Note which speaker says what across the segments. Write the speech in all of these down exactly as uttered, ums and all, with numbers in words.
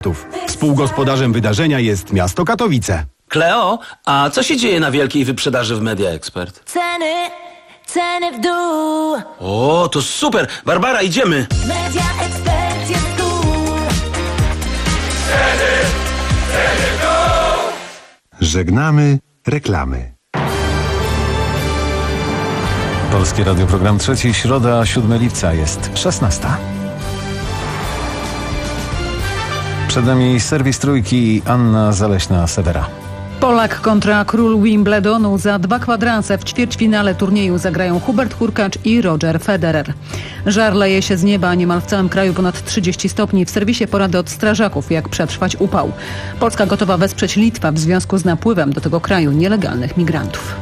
Speaker 1: Współgospodarzem wydarzenia jest miasto Katowice.
Speaker 2: Kleo, a co się dzieje na wielkiej wyprzedaży w Media Expert?
Speaker 3: Ceny, ceny w dół.
Speaker 2: O, to super! Barbara, idziemy!
Speaker 3: Media Expert jest tu.
Speaker 4: Ceny, ceny w dół.
Speaker 5: Żegnamy reklamy.
Speaker 6: Polskie Radio, program trzeci, środa, siódmego lipca, jest szesnasta. Przed nami serwis trójki, Anna Zaleśna-Sewera.
Speaker 7: Polak kontra król Wimbledonu. Za dwa kwadranse w ćwierćfinale turnieju zagrają Hubert Hurkacz i Roger Federer. Żar leje się z nieba, niemal w całym kraju ponad trzydzieści stopni. W serwisie porady od strażaków, jak przetrwać upał. Polska gotowa wesprzeć Litwę w związku z napływem do tego kraju nielegalnych migrantów.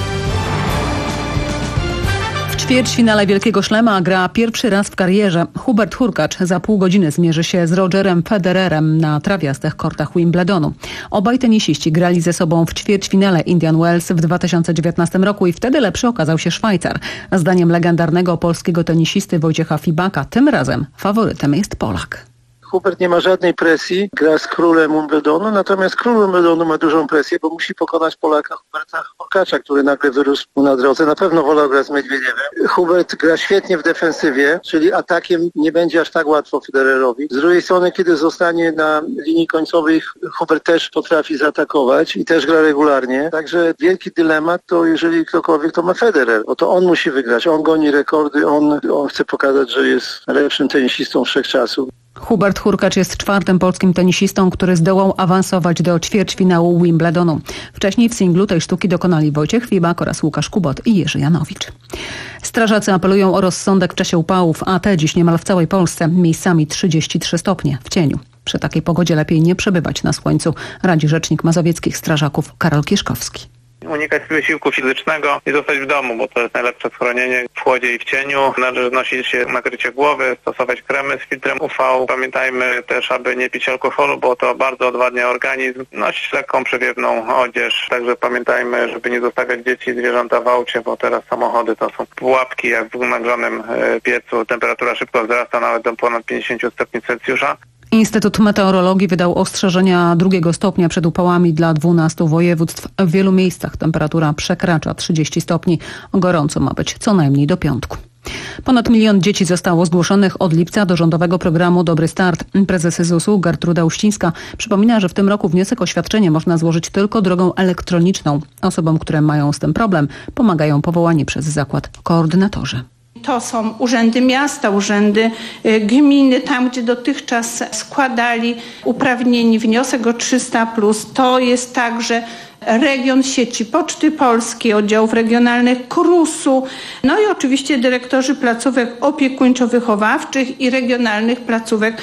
Speaker 7: W ćwierćfinale Wielkiego Szlema gra pierwszy raz w karierze. Hubert Hurkacz za pół godziny zmierzy się z Rogerem Federerem na trawiastych kortach Wimbledonu. Obaj tenisiści grali ze sobą w ćwierćfinale Indian Wells w dwa tysiące dziewiętnastym roku i wtedy lepszy okazał się Szwajcar. Zdaniem legendarnego polskiego tenisisty Wojciecha Fibaka tym razem faworytem jest Polak.
Speaker 8: Hubert nie ma żadnej presji, gra z królem Wimbledonu, natomiast król Wimbledonu ma dużą presję, bo musi pokonać Polaka Huberta Hurkacza, który nagle wyrósł mu na drodze. Na pewno wolał grać z Miedwiediewem. Hubert gra świetnie w defensywie, czyli atakiem nie będzie aż tak łatwo Federerowi. Z drugiej strony, kiedy zostanie na linii końcowej, Hubert też potrafi zaatakować i też gra regularnie. Także wielki dylemat to, jeżeli ktokolwiek, to ma Federer. Bo to on musi wygrać, on goni rekordy, on, on chce pokazać, że jest lepszym tenisistą wszechczasów.
Speaker 7: Hubert Hurkacz jest czwartym polskim tenisistą, który zdołał awansować do ćwierćfinału Wimbledonu. Wcześniej w singlu tej sztuki dokonali Wojciech Fibak oraz Łukasz Kubot i Jerzy Janowicz. Strażacy apelują o rozsądek w czasie upałów, a te dziś niemal w całej Polsce, miejscami trzydzieści trzy stopnie w cieniu. Przy takiej pogodzie lepiej nie przebywać na słońcu, radzi rzecznik mazowieckich strażaków Karol Kieszkowski.
Speaker 9: Unikać wysiłku fizycznego i zostać w domu, bo to jest najlepsze schronienie w chłodzie i w cieniu. Należy nosić nakrycie głowy, stosować kremy z filtrem U V. Pamiętajmy też, aby nie pić alkoholu, bo to bardzo odwadnia organizm. Nosić lekką, przewiewną odzież. Także pamiętajmy, żeby nie zostawiać dzieci i zwierzęta w aucie, bo teraz samochody to są pułapki, jak w nagrzanym piecu. Temperatura szybko wzrasta nawet do ponad pięćdziesiąt stopni Celsjusza.
Speaker 7: Instytut Meteorologii wydał ostrzeżenia drugiego stopnia przed upałami dla dwunastu województw. W wielu miejscach temperatura przekracza trzydzieści stopni. Gorąco ma być co najmniej do piątku. Ponad milion dzieci zostało zgłoszonych od lipca do rządowego programu Dobry Start. Prezes zusu Gertruda Uścińska przypomina, że w tym roku wniosek o świadczenie można złożyć tylko drogą elektroniczną. Osobom, które mają z tym problem, pomagają powołani przez zakład koordynatorzy.
Speaker 10: To są urzędy miasta, urzędy gminy, tam gdzie dotychczas składali uprawnieni wniosek o trzysta plus. To jest także region sieci Poczty Polskiej, oddziałów regionalnych KRUS-u, no i oczywiście dyrektorzy placówek opiekuńczo-wychowawczych i regionalnych placówek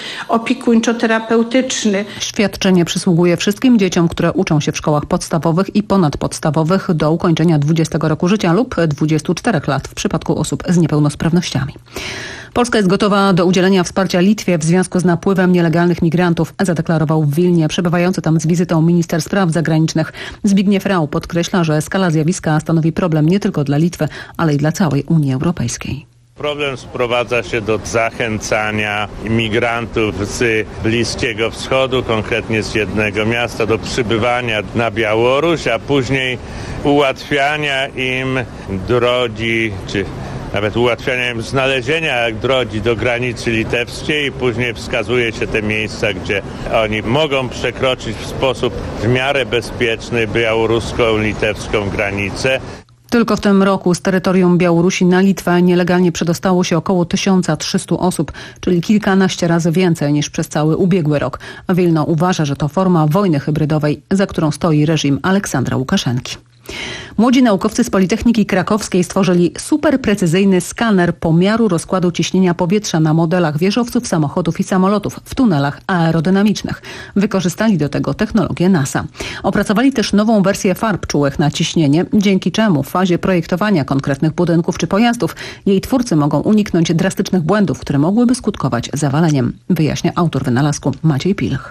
Speaker 10: opiekuńczo-terapeutycznych.
Speaker 7: Świadczenie przysługuje wszystkim dzieciom, które uczą się w szkołach podstawowych i ponadpodstawowych do ukończenia dwudziestego roku życia lub dwudziestu czterech lat w przypadku osób z niepełnosprawnościami. Polska jest gotowa do udzielenia wsparcia Litwie w związku z napływem nielegalnych migrantów, zadeklarował w Wilnie przebywający tam z wizytą minister spraw zagranicznych. Zbigniew Rau podkreśla, że skala zjawiska stanowi problem nie tylko dla Litwy, ale i dla całej Unii Europejskiej.
Speaker 11: Problem sprowadza się do zachęcania imigrantów z Bliskiego Wschodu, konkretnie z jednego miasta, do przybywania na Białoruś, a później ułatwiania im drogi, czy nawet ułatwiania im znalezienia drogi do granicy litewskiej i później wskazuje się te miejsca, gdzie oni mogą przekroczyć w sposób w miarę bezpieczny białoruską, litewską granicę.
Speaker 7: Tylko w tym roku z terytorium Białorusi na Litwę nielegalnie przedostało się około tysiąc trzysta osób, czyli kilkanaście razy więcej niż przez cały ubiegły rok. Wilno uważa, że to forma wojny hybrydowej, za którą stoi reżim Aleksandra Łukaszenki. Młodzi naukowcy z Politechniki Krakowskiej stworzyli superprecyzyjny skaner pomiaru rozkładu ciśnienia powietrza na modelach wieżowców, samochodów i samolotów w tunelach aerodynamicznych. Wykorzystali do tego technologię NASA. Opracowali też nową wersję farb czułych na ciśnienie, dzięki czemu w fazie projektowania konkretnych budynków czy pojazdów jej twórcy mogą uniknąć drastycznych błędów, które mogłyby skutkować zawaleniem, wyjaśnia autor wynalazku Maciej Pilch.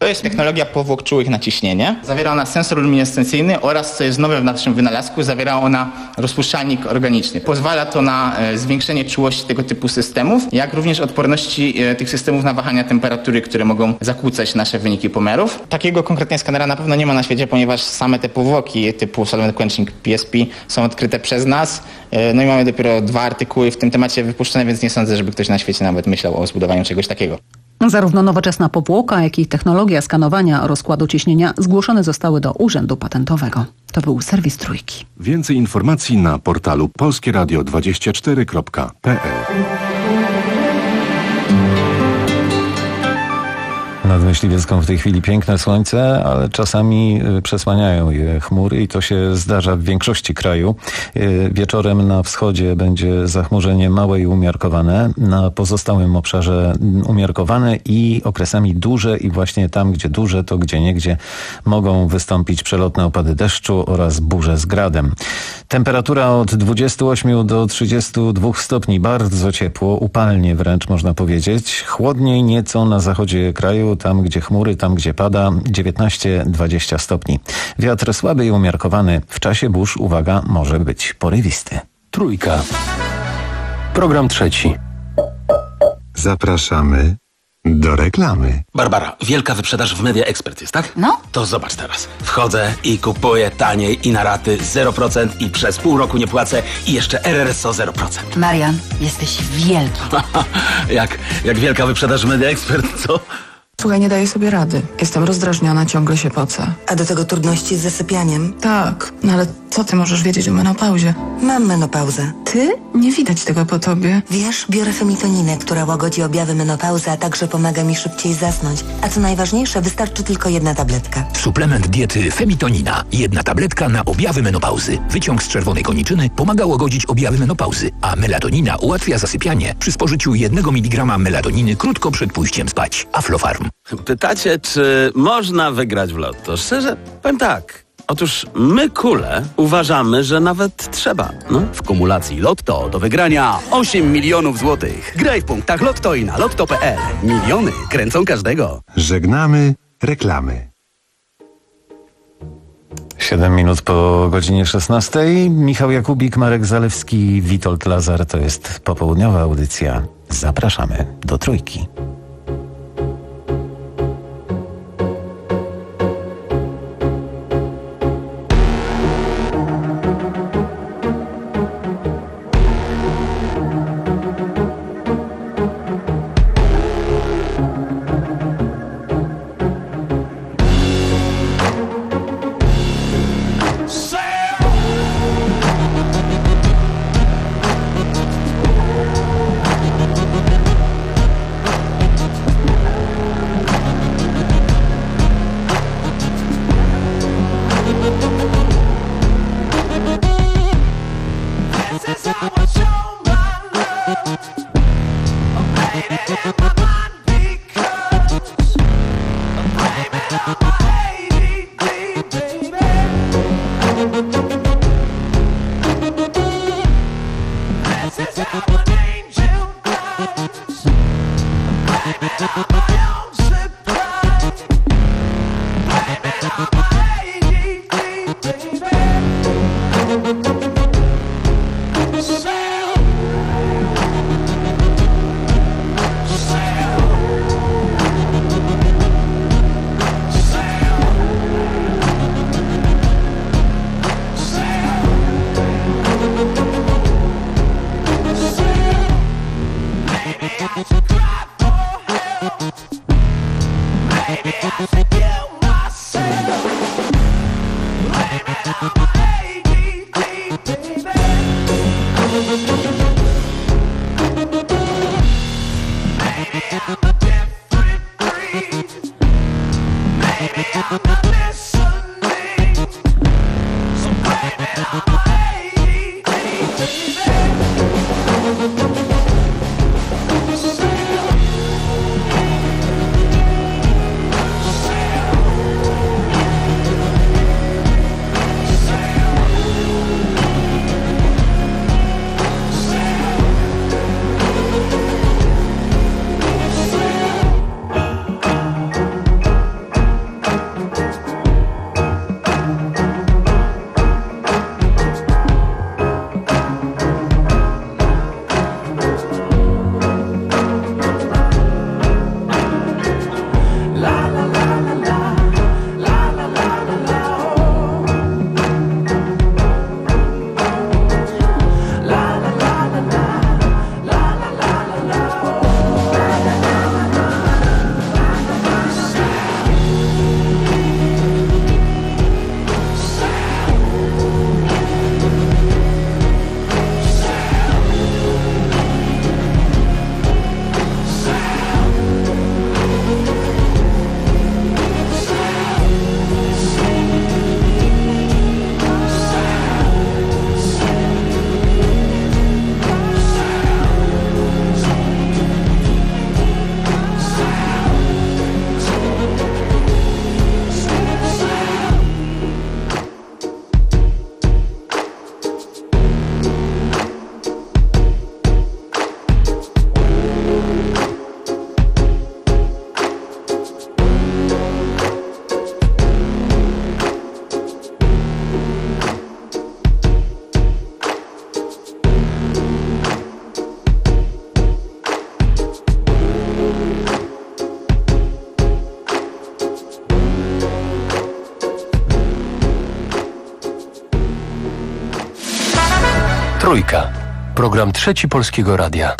Speaker 12: To jest technologia powłok czułych na ciśnienie. Zawiera ona sensor luminescencyjny oraz, co jest nowe w naszym wynalazku, zawiera ona rozpuszczalnik organiczny. Pozwala to na e, zwiększenie czułości tego typu systemów, jak również odporności e, tych systemów na wahania temperatury, które mogą zakłócać nasze wyniki pomiarów. Takiego konkretnie skanera na pewno nie ma na świecie, ponieważ same te powłoki typu Solvent Quenching P S P są odkryte przez nas. E, no i mamy dopiero dwa artykuły w tym temacie wypuszczone, więc nie sądzę, żeby ktoś na świecie nawet myślał o zbudowaniu czegoś takiego.
Speaker 7: Zarówno nowoczesna powłoka, jak i technologia skanowania rozkładu ciśnienia zgłoszone zostały do Urzędu Patentowego. To był serwis Trójki.
Speaker 5: Więcej informacji na portalu polskie radio dwadzieścia cztery kropka p l.
Speaker 6: Nad Myśliwiecką w tej chwili piękne słońce, ale czasami przesłaniają je chmury i to się zdarza w większości kraju. Wieczorem na wschodzie będzie zachmurzenie małe i umiarkowane, na pozostałym obszarze umiarkowane i okresami duże i właśnie tam, gdzie duże, to gdzieniegdzie mogą wystąpić przelotne opady deszczu oraz burze z gradem. Temperatura od dwudziestu ośmiu do trzydziestu dwóch stopni, bardzo ciepło, upalnie wręcz można powiedzieć. Chłodniej nieco na zachodzie kraju, tam gdzie chmury, tam gdzie pada, dziewiętnaście do dwudziestu stopni. Wiatr słaby i umiarkowany, w czasie burz, uwaga, może być porywisty.
Speaker 1: Trójka. Program trzeci.
Speaker 5: Zapraszamy do reklamy.
Speaker 2: Barbara, wielka wyprzedaż w Media Expert jest, tak?
Speaker 13: No.
Speaker 2: To zobacz teraz. Wchodzę i kupuję taniej i na raty zero procent i przez pół roku nie płacę i jeszcze R R S O zero procent.
Speaker 13: Marian, jesteś wielki.
Speaker 2: jak, jak wielka wyprzedaż w Media Expert, co?
Speaker 14: Słuchaj, nie daję sobie rady. Jestem rozdrażniona, ciągle się pocę.
Speaker 15: A do tego trudności z zasypianiem?
Speaker 14: Tak, no ale co ty możesz wiedzieć o menopauzie?
Speaker 15: Mam menopauzę.
Speaker 14: Ty? Nie widać tego po tobie.
Speaker 15: Wiesz, biorę femitoninę, która łagodzi objawy menopauzy, a także pomaga mi szybciej zasnąć. A co najważniejsze, wystarczy tylko jedna tabletka.
Speaker 16: Suplement diety Femitonina. Jedna tabletka na objawy menopauzy. Wyciąg z czerwonej koniczyny pomaga łagodzić objawy menopauzy, a melatonina ułatwia zasypianie przy spożyciu jednego miligrama melatoniny krótko przed pójściem spać. Aflofarm.
Speaker 2: Pytacie, czy można wygrać w lotto? Szczerze, powiem tak. Otóż my, kule, uważamy, że nawet trzeba. No.
Speaker 1: W kumulacji Lotto do wygrania osiem milionów złotych. Graj w punktach Lotto i na lotto kropka p l. Miliony kręcą każdego.
Speaker 5: Żegnamy reklamy.
Speaker 6: Siedem minut po godzinie szesnastej. Michał Jakubik, Marek Zalewski, Witold Lazar. To jest popołudniowa audycja. Zapraszamy do Trójki.
Speaker 17: Trójka. Program Trzeci Polskiego Radia.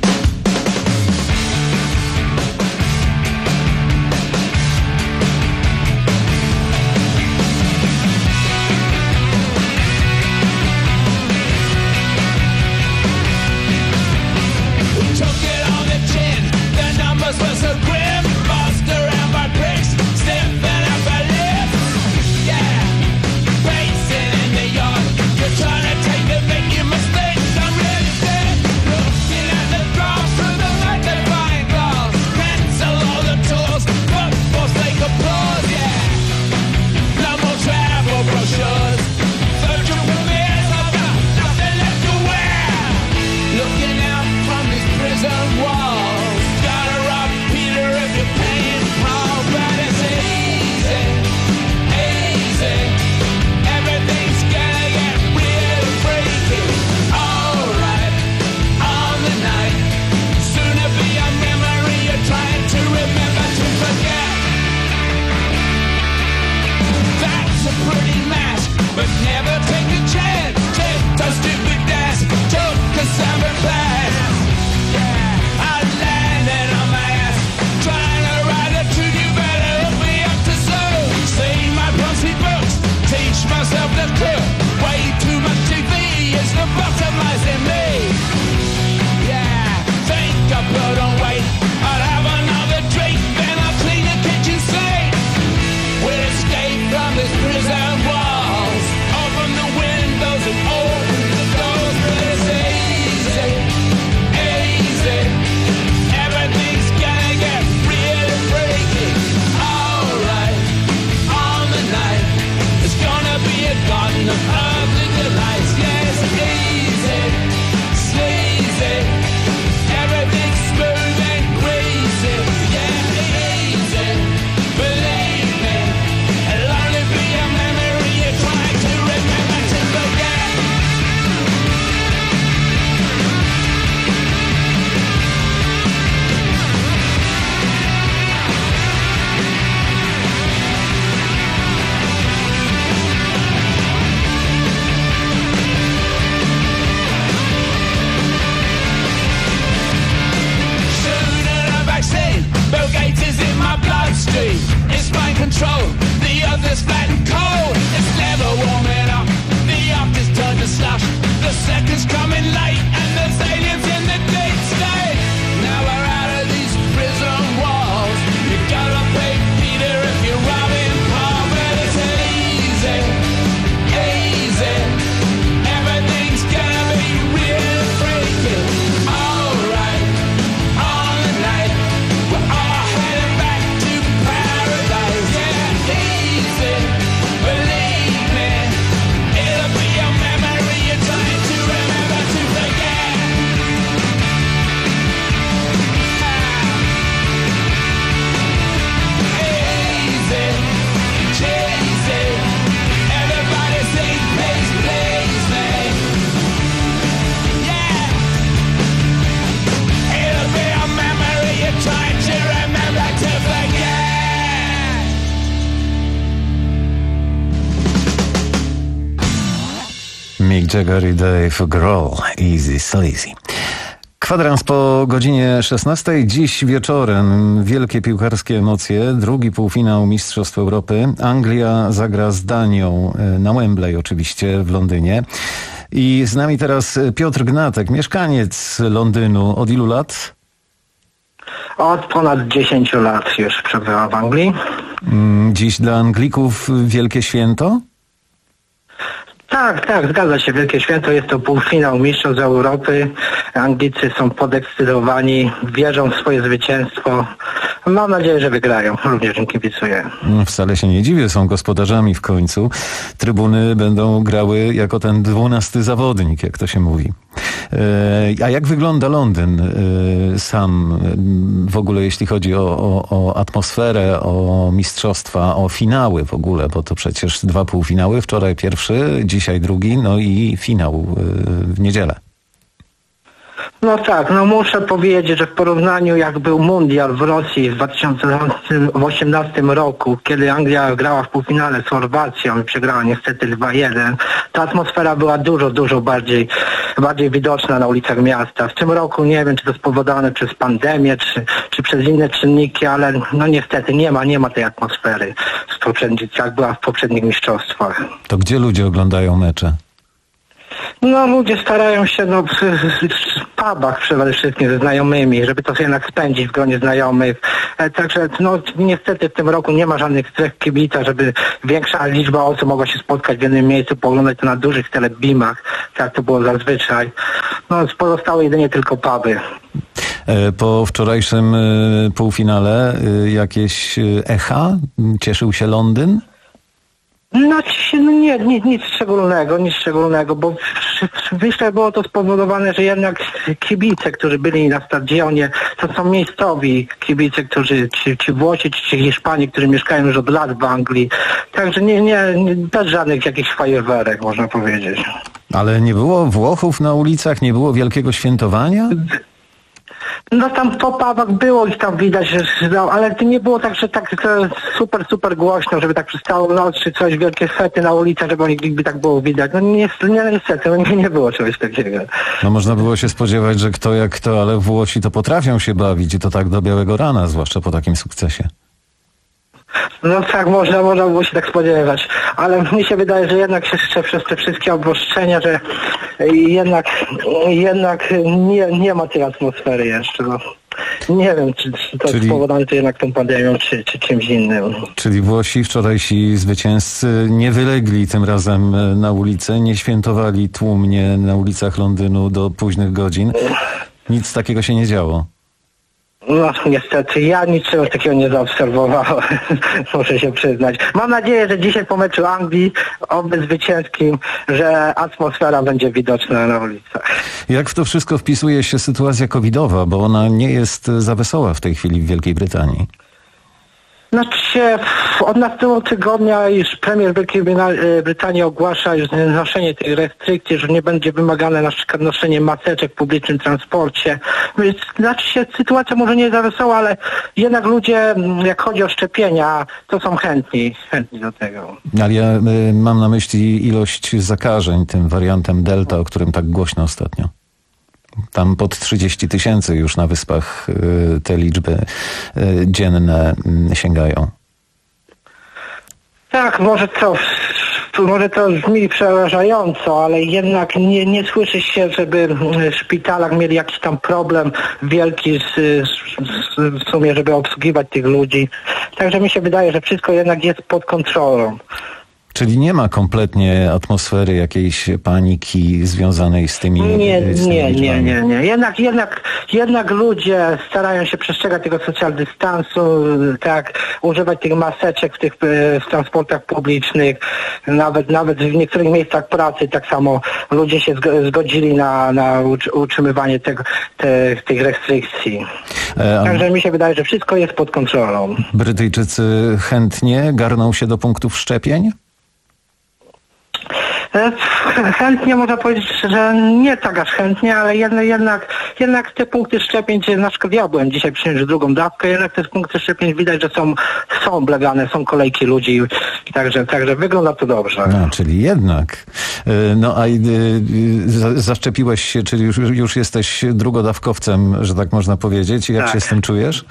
Speaker 6: Mick Jagger i Dave Grohl, Easy Sleazy. Kwadrans po godzinie szesnastej. Dziś wieczorem wielkie piłkarskie emocje. Drugi półfinał Mistrzostw Europy. Anglia zagra z Danią na Wembley oczywiście w Londynie. I z nami teraz Piotr Gnatek, mieszkaniec Londynu. Od ilu lat?
Speaker 18: Od ponad dziesięciu lat już przebywam w Anglii.
Speaker 6: Dziś dla Anglików wielkie święto?
Speaker 18: Tak, tak, zgadza się. Wielkie święto, jest to półfinał Mistrzostw Europy. Anglicy są podekscytowani, wierzą w swoje zwycięstwo. Mam nadzieję, że wygrają. Również im kibicuję.
Speaker 6: Wcale się nie dziwię, są gospodarzami w końcu. Trybuny będą grały jako ten dwunasty zawodnik, jak to się mówi. A jak wygląda Londyn sam w ogóle, jeśli chodzi o, o, o atmosferę, o mistrzostwa, o finały w ogóle, bo to przecież dwa półfinały, wczoraj pierwszy, dzisiaj drugi, no i finał w niedzielę.
Speaker 18: No tak, no muszę powiedzieć, że w porównaniu jak był mundial w Rosji w dwa tysiące osiemnastym roku, kiedy Anglia grała w półfinale z Chorwacją i przegrała niestety dwa jeden, ta atmosfera była dużo, dużo bardziej, bardziej widoczna na ulicach miasta. W tym roku nie wiem, czy to spowodowane przez pandemię, czy, czy przez inne czynniki, ale no niestety nie ma, nie ma tej atmosfery z poprzednich, jak była w poprzednich mistrzostwach.
Speaker 6: To gdzie ludzie oglądają mecze?
Speaker 18: No ludzie starają się no, w, w pubach przede wszystkim ze znajomymi, żeby to jednak spędzić w gronie znajomych. E, także no niestety w tym roku nie ma żadnych stref kibica, żeby większa liczba osób mogła się spotkać w jednym miejscu, pooglądać to na dużych telebimach, tak to było zazwyczaj. No pozostały jedynie tylko puby.
Speaker 6: Po wczorajszym półfinale jakieś echa? Cieszył się Londyn?
Speaker 18: No, no nie, nic, nic szczególnego, nic szczególnego, bo myślę, było to spowodowane, że jednak kibice, którzy byli na stadionie, to są miejscowi kibice, którzy, ci, ci Włosi, ci, ci Hiszpanie, którzy mieszkają już od lat w Anglii. Także nie, nie, nie bez żadnych jakichś fajerwerek, można powiedzieć.
Speaker 6: Ale nie było Włochów na ulicach, nie było wielkiego świętowania?
Speaker 18: No tam po pubach było ich tam widać, że, no, ale to nie było tak, że tak super, super głośno, żeby tak przez całą noc czy coś, wielkie fety na ulicach, żeby oni by tak było widać. No nie, nie niestety, no, nie, nie było czegoś takiego.
Speaker 6: No można było się spodziewać, że kto jak kto, ale Włosi to potrafią się bawić i to tak do białego rana, zwłaszcza po takim sukcesie.
Speaker 18: No tak, można, można było się tak spodziewać, ale mi się wydaje, że jednak jeszcze przez te wszystkie obostrzenia, że jednak, jednak nie, nie ma tej atmosfery jeszcze. No. Nie wiem, czy, czy to
Speaker 6: Czyli...
Speaker 18: spowodowane to jednak tą pandemią, czy, czy czymś innym.
Speaker 6: Czyli Włosi, wczorajsi zwycięzcy, nie wylegli tym razem na ulicę, nie świętowali tłumnie na ulicach Londynu do późnych godzin. Nic takiego się nie działo.
Speaker 18: No niestety, ja niczego takiego nie zaobserwowałem, muszę się przyznać. Mam nadzieję, że dzisiaj po meczu Anglii, oby zwycięskim, że atmosfera będzie widoczna na ulicach.
Speaker 6: Jak w to wszystko wpisuje się sytuacja covidowa, bo ona nie jest za wesoła w tej chwili w Wielkiej Brytanii?
Speaker 18: Znaczy się, od następnego tygodnia już premier Wielkiej Brytanii ogłasza już znoszenie tych restrykcji, że nie będzie wymagane na przykład noszenie maseczek w publicznym transporcie. Znaczy się, sytuacja może nie jest za wesoła, ale jednak ludzie, jak chodzi o szczepienia, to są chętni, chętni do tego.
Speaker 6: Ale ja y, mam na myśli ilość zakażeń tym wariantem Delta, o którym tak głośno ostatnio. Tam pod trzydzieści tysięcy już na Wyspach y, te liczby y, dzienne y, sięgają.
Speaker 18: Tak, może to, może to brzmi przerażająco, ale jednak nie, nie słyszy się, żeby w szpitalach mieli jakiś tam problem wielki z, z, w sumie, żeby obsługiwać tych ludzi. Także mi się wydaje, że wszystko jednak jest pod kontrolą.
Speaker 6: Czyli nie ma kompletnie atmosfery jakiejś paniki związanej z tymi
Speaker 18: Nie,
Speaker 6: z tymi
Speaker 18: nie, nie,
Speaker 6: liczbami.
Speaker 18: nie, nie. Jednak, jednak, jednak ludzie starają się przestrzegać tego social dystansu, tak, używać tych maseczek w tych w transportach publicznych, nawet, nawet w niektórych miejscach pracy tak samo ludzie się zgodzili na, na utrzymywanie tego, te, tych restrykcji.
Speaker 6: E, a...
Speaker 18: Także mi się wydaje, że wszystko jest pod kontrolą.
Speaker 6: Brytyjczycy chętnie garną się do punktów szczepień?
Speaker 18: Chętnie można powiedzieć, że nie tak aż chętnie, ale jednak, jednak, jednak te punkty szczepień, na przykład ja byłem dzisiaj przyjąć drugą dawkę, jednak te punkty szczepień widać, że są, są oblegane, są kolejki ludzi, także, także wygląda to dobrze.
Speaker 6: No, czyli jednak. No a zaszczepiłeś się, czyli już, już jesteś drugodawkowcem, że tak można powiedzieć. Jak
Speaker 18: tak.
Speaker 6: się z tym czujesz?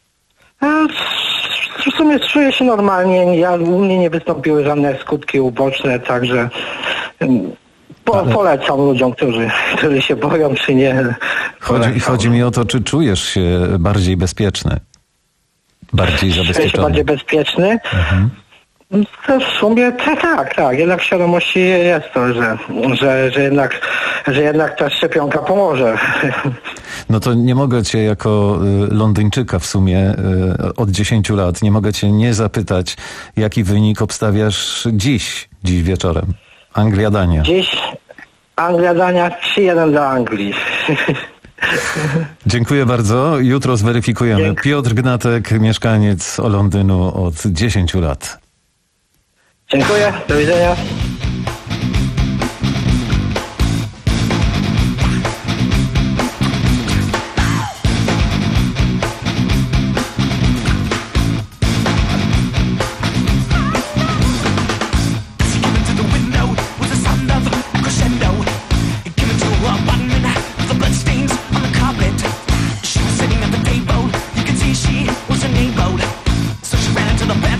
Speaker 18: W sumie czuję się normalnie, ja, u mnie nie wystąpiły żadne skutki uboczne, także po, Ale... polecam ludziom, którzy, którzy się boją, czy nie.
Speaker 6: Chodzi, chodzi mi o to, czy czujesz się bardziej bezpieczny? Bardziej zabezpieczony?
Speaker 18: Czuję się bardziej bezpieczny? Mhm. To w sumie tak, tak, tak. Jednak w świadomości jest to, że, że, że, jednak, że jednak ta szczepionka pomoże.
Speaker 6: No to nie mogę cię jako Londyńczyka w sumie od dziesięciu lat, nie mogę cię nie zapytać, jaki wynik obstawiasz dziś, dziś wieczorem? Anglia-Dania.
Speaker 18: Dziś Anglia-Dania trzy jeden dla Anglii.
Speaker 6: Dziękuję bardzo. Jutro zweryfikujemy. Dzięki. Piotr Gnatek, mieszkaniec Londynu od dziesięciu lat.
Speaker 18: Dziękuję. Do widzenia.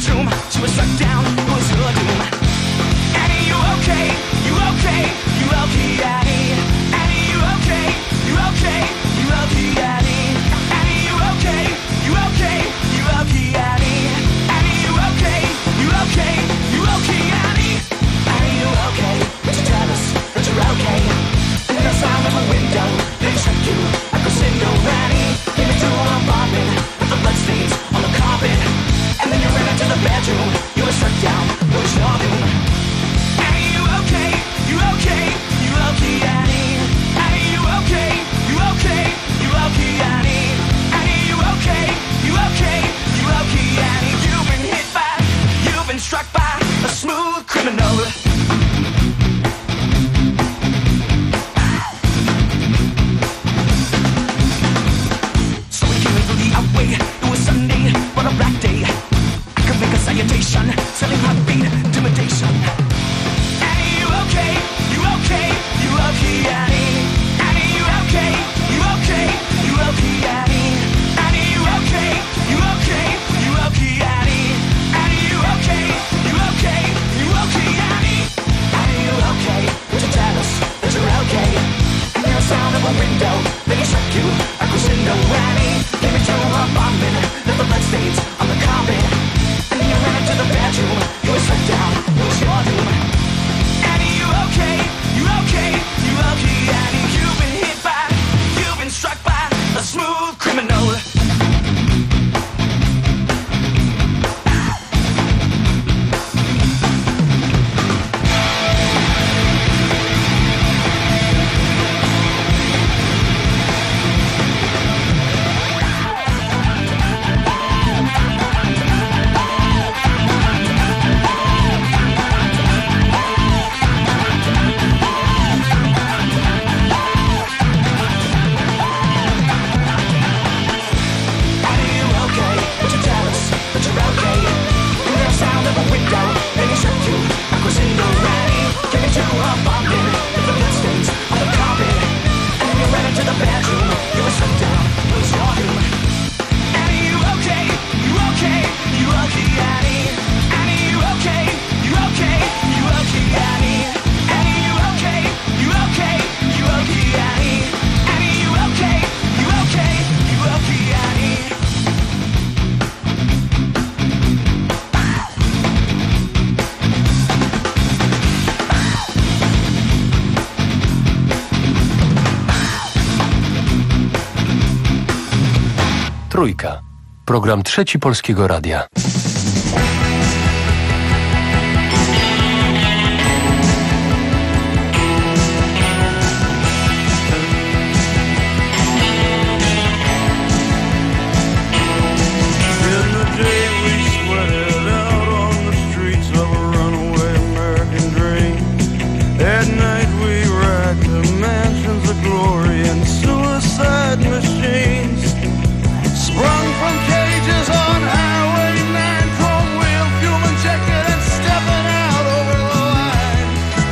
Speaker 4: tomb. She was struck down, it was your doom. Annie, you okay? You okay? You okay, Annie? Annie, you okay? You okay? You okay, Annie? Annie, you okay? You okay? You okay, Annie? Annie, you okay? You okay? You okay, Annie? Annie, you okay? Would you tell us that you're okay? And then the sound of a window, they struck you like a crescendo. Annie, came into an apartment with the bloodstains on the carpet. And then you ran into the bedroom. You were struck down, it was your doom. Annie, you okay? You okay? You okay, Annie? Annie, you okay? You okay? You okay, Annie? Annie, you okay? You okay? You okay, Annie? You've been hit by, you've been struck by a smooth criminal. So we came into the outway. It was Sunday, but a black day. I could make a salutation, selling heartbeat, intimidation. Annie, you okay? You okay? You okay, Annie? Annie, you okay? You okay? You okay, Annie? Annie, you okay? You okay? You okay, Annie? Annie, you okay? You okay? You okay, Annie? Annie, you okay? Would you tell us that you're okay? And there's the sound of a window, then he struck you a crescendo. Annie, came into her apartment, left the bloodstains on the carpet. And then you ran into the bedroom, you were struck down, it was your doom. Annie, you okay? You okay? You okay, Annie? You've been hit by, you've been struck by a smooth criminal.
Speaker 17: Trójka. Program Trzeci Polskiego Radia.
Speaker 4: Sprung from cages on Highway nine, chrome wheel, fuel injected and stepping out over the line.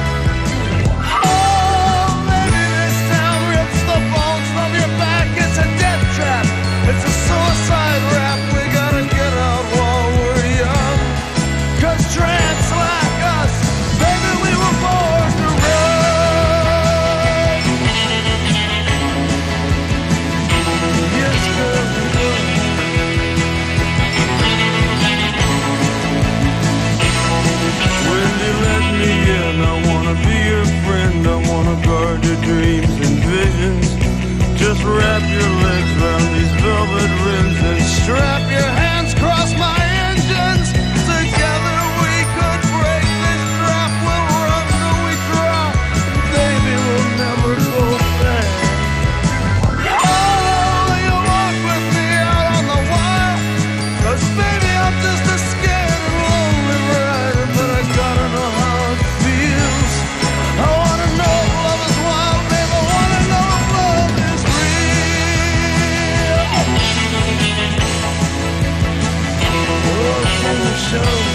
Speaker 4: Oh, baby, this town rips the bones from your back. It's a death trap, it's a suicide rap. We gotta get out while we're young, 'cause tramps like us, baby, we were born to run. Yes, girl. I wanna be your friend, I wanna guard your dreams and visions. Just wrap your legs around these velvet rims and strap your hands across my engines. Together we could break this trap. We'll run till we drop, baby, we'll never go back. Oh, you walk with me out on the wire, 'cause baby I'm just a scared and lonely rider, but I gotta know how it feels. I wanna know if love is wild, babe. I wanna know if love is real. Oh, can you show me?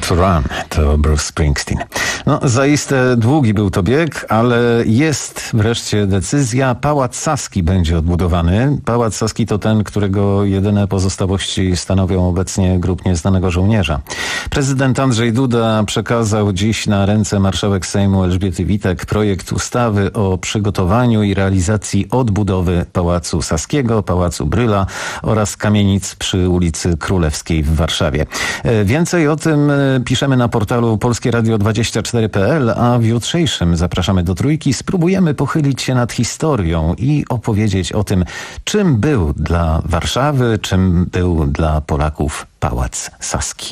Speaker 6: to Run to Bruce Springsteen. No, zaiste długi był to bieg, ale jest wreszcie decyzja. Pałac Saski będzie odbudowany. Pałac Saski to ten, którego jedyne pozostałości stanowią obecnie grób nieznanego żołnierza. Prezydent Andrzej Duda przekazał dziś na ręce marszałek Sejmu Elżbiety Witek projekt ustawy o przygotowaniu i realizacji odbudowy Pałacu Saskiego, Pałacu Bryla oraz kamienic przy ulicy Królewskiej w Warszawie. Więcej o tym piszemy na portalu polskie radio dwadzieścia cztery kropka p l, a w jutrzejszym zapraszamy do Trójki. Spróbujemy pochylić się nad historią i opowiedzieć o tym, czym był dla Warszawy, czym był dla Polaków Pałac Saski.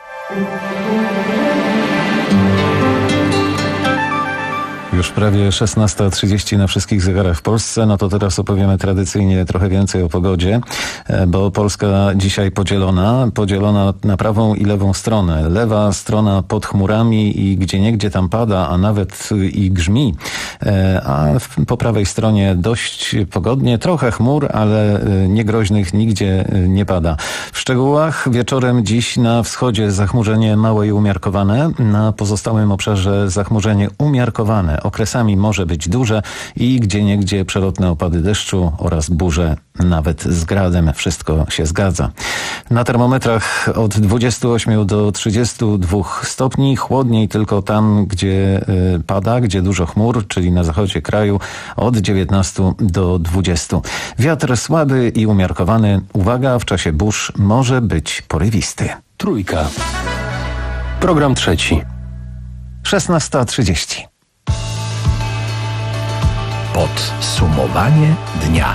Speaker 6: Już prawie szesnasta trzydzieści na wszystkich zegarach w Polsce. No to teraz opowiemy tradycyjnie trochę więcej o pogodzie, bo Polska dzisiaj podzielona, podzielona na prawą i lewą stronę. Lewa strona pod chmurami i gdzieniegdzie tam pada, a nawet i grzmi, a po prawej stronie dość pogodnie, trochę chmur, ale niegroźnych nigdzie nie pada. W szczegółach wieczorem dziś na wschodzie zachmurzenie małe i umiarkowane, na pozostałym obszarze zachmurzenie umiarkowane. Okresami może być duże i gdzieniegdzie przelotne opady deszczu oraz burze nawet z gradem. Wszystko się zgadza. Na termometrach od dwudziestu ośmiu do trzydziestu dwóch stopni. Chłodniej tylko tam, gdzie y, pada, gdzie dużo chmur, czyli na zachodzie kraju od dziewiętnastu do dwudziestu. Wiatr słaby i umiarkowany. Uwaga, w czasie burz może być porywisty.
Speaker 17: Trójka. Program trzeci.
Speaker 6: szesnasta trzydzieści.
Speaker 16: Podsumowanie dnia.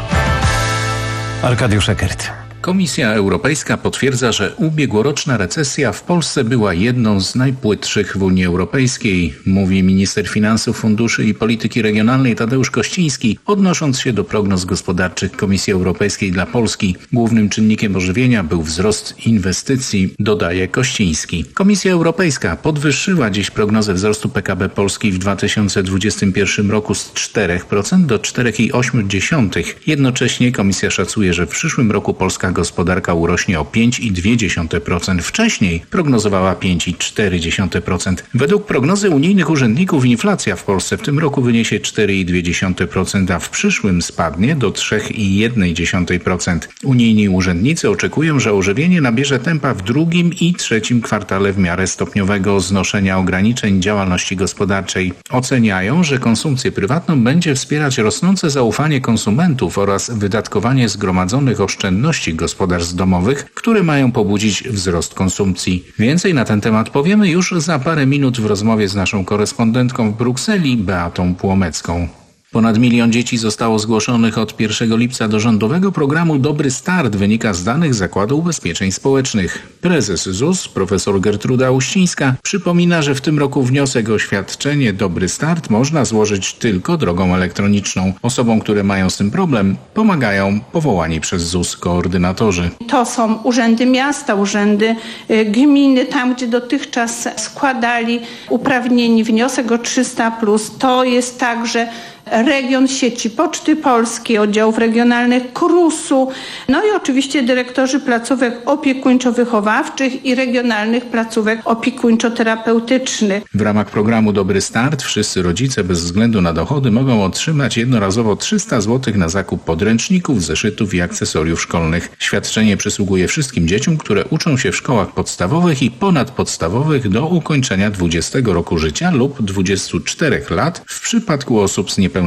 Speaker 6: Arkadiusz Eckert.
Speaker 19: Komisja Europejska potwierdza, że ubiegłoroczna recesja w Polsce była jedną z najpłytszych w Unii Europejskiej, mówi minister finansów, funduszy i polityki regionalnej Tadeusz Kościński, odnosząc się do prognoz gospodarczych Komisji Europejskiej dla Polski. Głównym czynnikiem ożywienia był wzrost inwestycji, dodaje Kościński. Komisja Europejska podwyższyła dziś prognozę wzrostu P K B Polski w dwa tysiące dwudziestym pierwszym roku z czterech procent do czterech przecinek osiem procent. Jednocześnie komisja szacuje, że w przyszłym roku polska gospodarka urośnie o pięć przecinek dwa procent. Wcześniej prognozowała pięć przecinek cztery procent. Według prognozy unijnych urzędników inflacja w Polsce w tym roku wyniesie cztery przecinek dwa procent, a w przyszłym spadnie do trzy przecinek jeden procent. Unijni urzędnicy oczekują, że ożywienie nabierze tempa w drugim i trzecim kwartale w miarę stopniowego znoszenia ograniczeń działalności gospodarczej. Oceniają, że konsumpcję prywatną będzie wspierać rosnące zaufanie konsumentów oraz wydatkowanie zgromadzonych oszczędności gospodarstw domowych, które mają pobudzić wzrost konsumpcji. Więcej na ten temat powiemy już za parę minut w rozmowie z naszą korespondentką w Brukseli, Beatą Płomecką. Ponad milion dzieci zostało zgłoszonych od pierwszego lipca do rządowego programu Dobry Start, wynika z danych Zakładu Ubezpieczeń Społecznych. Prezes Z U S, profesor Gertruda Uścińska, przypomina, że w tym roku wniosek o świadczenie Dobry Start można złożyć tylko drogą elektroniczną. Osobom, które mają z tym problem, pomagają powołani przez Z U S koordynatorzy.
Speaker 10: To są urzędy miasta, urzędy gminy, tam gdzie dotychczas składali uprawnieni wniosek o trzysta plus. To jest także region sieci Poczty Polskiej, oddziałów regionalnych KRUS-u, no i oczywiście dyrektorzy placówek opiekuńczo-wychowawczych i regionalnych placówek opiekuńczo-terapeutycznych.
Speaker 19: W ramach programu Dobry Start wszyscy rodzice bez względu na dochody mogą otrzymać jednorazowo trzysta złotych na zakup podręczników, zeszytów i akcesoriów szkolnych. Świadczenie przysługuje wszystkim dzieciom, które uczą się w szkołach podstawowych i ponadpodstawowych do ukończenia dwudziestego roku życia lub dwudziestu czterech lat w przypadku osób z niepełnosprawnościami.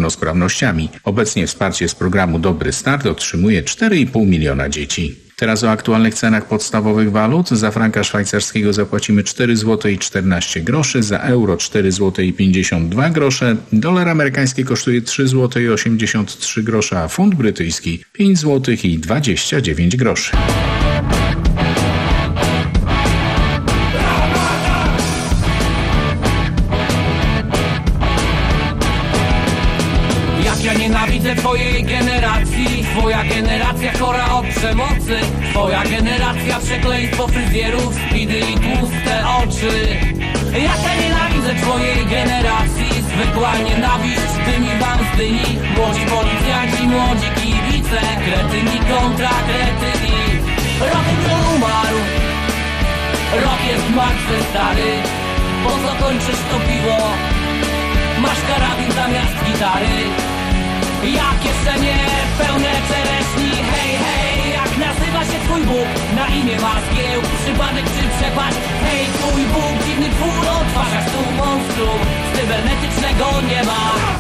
Speaker 19: Obecnie wsparcie z programu Dobry Start otrzymuje cztery i pół miliona dzieci. Teraz o aktualnych cenach podstawowych walut. Za franka szwajcarskiego zapłacimy cztery złote i czternaście groszy, za euro cztery złote i pięćdziesiąt dwa grosze, dolar amerykański kosztuje trzy złote i osiemdziesiąt trzy grosze, a funt brytyjski pięć złotych i dwadzieścia dziewięć groszy.
Speaker 4: Nienawidzę twojej generacji, twoja generacja chora od przemocy, twoja generacja przekleństwo fryzjerów, spidy i tłuste oczy. Jak ja nienawidzę twojej generacji, zwykła nienawiść, dymi wam z dyni, młodzi policjanci, młodzi kibice, kretyni kontra kretyni. Rock'n'roll umarł, Rok jest martwy, stary. Po co kończysz to piwo? Masz karabin zamiast gitary. Ja kieszenie pełne czereśni. Hej, hej, jak nazywa się twój Bóg? Na imię ma zgiełk, przypadek czy przepaść? Hej, twój Bóg, dziwny twór, odtwarzasz tu monstrum z cybernetycznego nieba.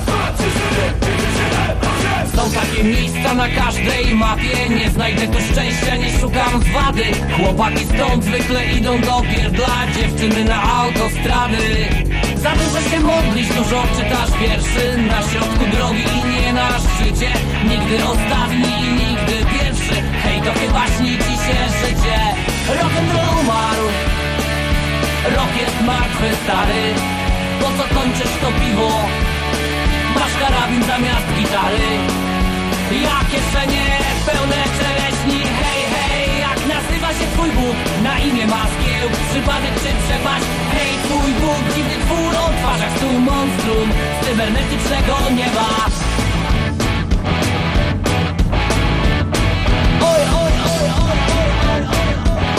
Speaker 4: Są takie miejsca na każdej mapie. Nie znajdę tu szczęścia, nie szukam wady. Chłopaki stąd zwykle idą do pierdla, dziewczyny na autostrady. Za dużo się modlisz, dużo czytasz wierszy. Na środku drogi i nie na szczycie. Nigdy ostatni i nigdy pierwszy. Hej, to chyba śni ci się życie. Rock'n'roll umarł. Rock jest martwy, stary. Po co kończysz to piwo? Masz karabin zamiast gitary. Ja kieszenie pełne czereśni. Hej, hej, jak nazywa się twój Bóg? Na imię ma zgiełk, przypadek czy przepaść? Hej, twój Bóg, dziwny twór, odtwarzasz tu monstrum z cybernetycznego nieba. Oj, oj, oj, oj, oj, oj, oj.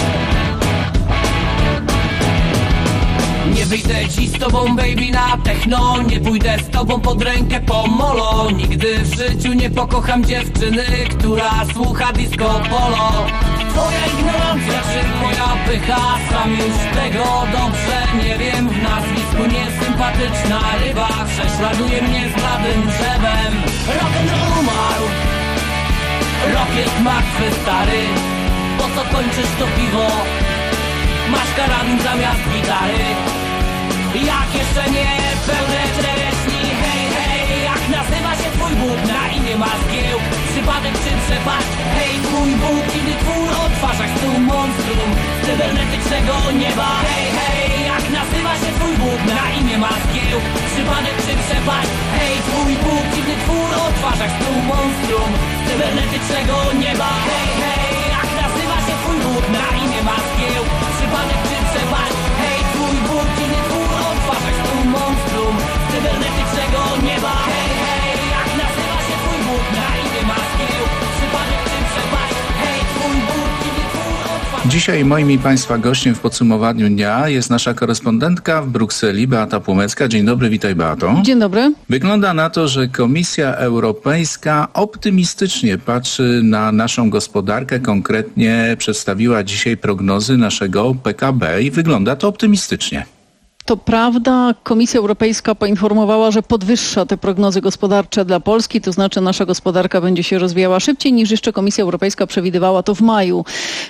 Speaker 4: Nie wyjdę ci z tobą, baby, na techno. Nie pójdę z tobą pod rękę po molo. Nigdy w życiu nie pokocham dziewczyny, która słucha disco polo. Twoja ignorancja czy twoja pycha, sam już tego dobrze nie wiem. W nazwisku niesympatyczna ryba prześladuje mnie z bladym drzewem. Rock'n'roll umarł. Rock jest martwy, stary. Po co kończysz to piwo? Masz karabin zamiast gitary. Ja kieszenie pełne czereśni. Hej, hej, jak nazywa się twój Bóg? Na imię ma zgiełk, przypadek czy przepaść? Hej, twój Bóg, kiedy twór odtwarzasz tu monstrum z cybernetycznego nieba. Hej, hej, jak nazywa się twój Bóg? Na imię ma zgiełk, przypadek czy przepaść? Hej, twój Bóg, dziwny twór, odtwarzasz tu monstrum z cybernetycznego nieba. Hej, hej, jak nazywa się twój Bóg? Na imię ma zgiełk, przypadek czy przepaść? Hej, twój Bóg, dziwny twór, odtwarzasz tu monstrum z cybernetycznego nieba. Hej, hej, jak nazywa się twój Bóg? Na imię ma zgiełk, przypadek czy przepaść? Hej, twój Bóg, dziwny twór, odtwarzasz...
Speaker 19: Dzisiaj moim i Państwa gościem w podsumowaniu dnia jest nasza korespondentka w Brukseli, Beata Płomecka. Dzień dobry, witaj, Beato.
Speaker 7: Dzień dobry.
Speaker 19: Wygląda na to, że Komisja Europejska optymistycznie patrzy na naszą gospodarkę. Konkretnie przedstawiła dzisiaj prognozy naszego P K B i wygląda to optymistycznie.
Speaker 7: To prawda, Komisja Europejska poinformowała, że podwyższa te prognozy gospodarcze dla Polski, to znaczy nasza gospodarka będzie się rozwijała szybciej niż jeszcze Komisja Europejska przewidywała to w maju.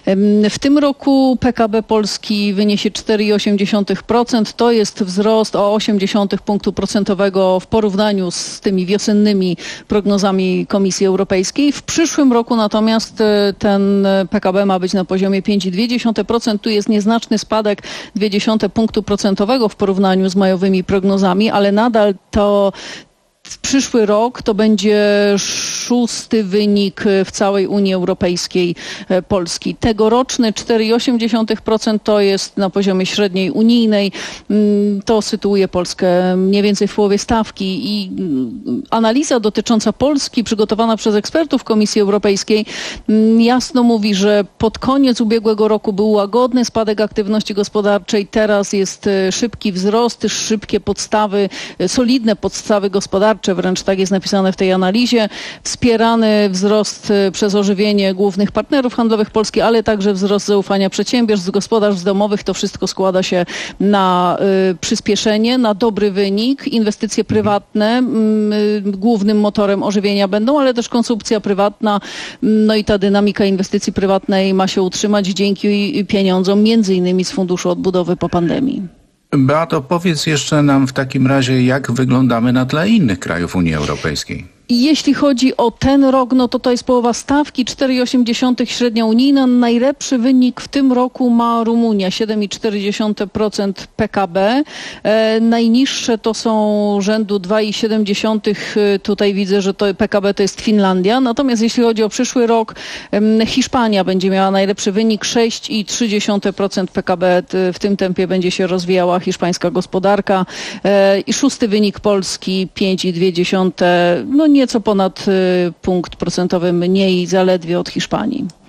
Speaker 7: W tym roku P K B Polski wyniesie cztery przecinek osiem procent, to jest wzrost o osiem punktu procentowego w porównaniu z tymi wiosennymi prognozami Komisji Europejskiej. W przyszłym roku natomiast ten P K B ma być na poziomie pięć przecinek dwa procent, tu jest nieznaczny spadek zero przecinek dwa punktu procentowego w porównaniu z majowymi prognozami, ale nadal to w przyszły rok to będzie szósty wynik w całej Unii Europejskiej Polski. Tegoroczny cztery przecinek osiem procent to jest na poziomie średniej unijnej. To sytuuje Polskę mniej więcej w połowie stawki i analiza dotycząca Polski przygotowana przez ekspertów Komisji Europejskiej jasno mówi, że pod koniec ubiegłego roku był łagodny spadek aktywności gospodarczej. Teraz jest szybki wzrost, szybkie podstawy, solidne podstawy gospodarcze, wręcz tak jest napisane w tej analizie. Wspierany wzrost przez ożywienie głównych partnerów handlowych Polski, ale także wzrost zaufania przedsiębiorstw, gospodarstw domowych. To wszystko składa się na y, przyspieszenie, na dobry wynik. Inwestycje prywatne y, głównym motorem ożywienia będą, ale też konsumpcja prywatna. No i ta dynamika inwestycji prywatnej ma się utrzymać dzięki pieniądzom między innymi z Funduszu Odbudowy po pandemii.
Speaker 19: Beato, powiedz jeszcze nam w takim razie, jak wyglądamy na tle innych krajów Unii Europejskiej.
Speaker 7: Jeśli chodzi o ten rok, no to to jest połowa stawki, cztery przecinek osiem średnia unijna. Najlepszy wynik w tym roku ma Rumunia, siedem przecinek cztery procent P K B. E, najniższe to są rzędu dwa przecinek siedem. Tutaj widzę, że to P K B to jest Finlandia. Natomiast jeśli chodzi o przyszły rok, e, Hiszpania będzie miała najlepszy wynik, sześć przecinek trzy procent P K B. W tym tempie będzie się rozwijała hiszpańska gospodarka. E, I szósty wynik Polski, pięć przecinek dwa. No nieco ponad y, punkt procentowy mniej zaledwie od Hiszpanii.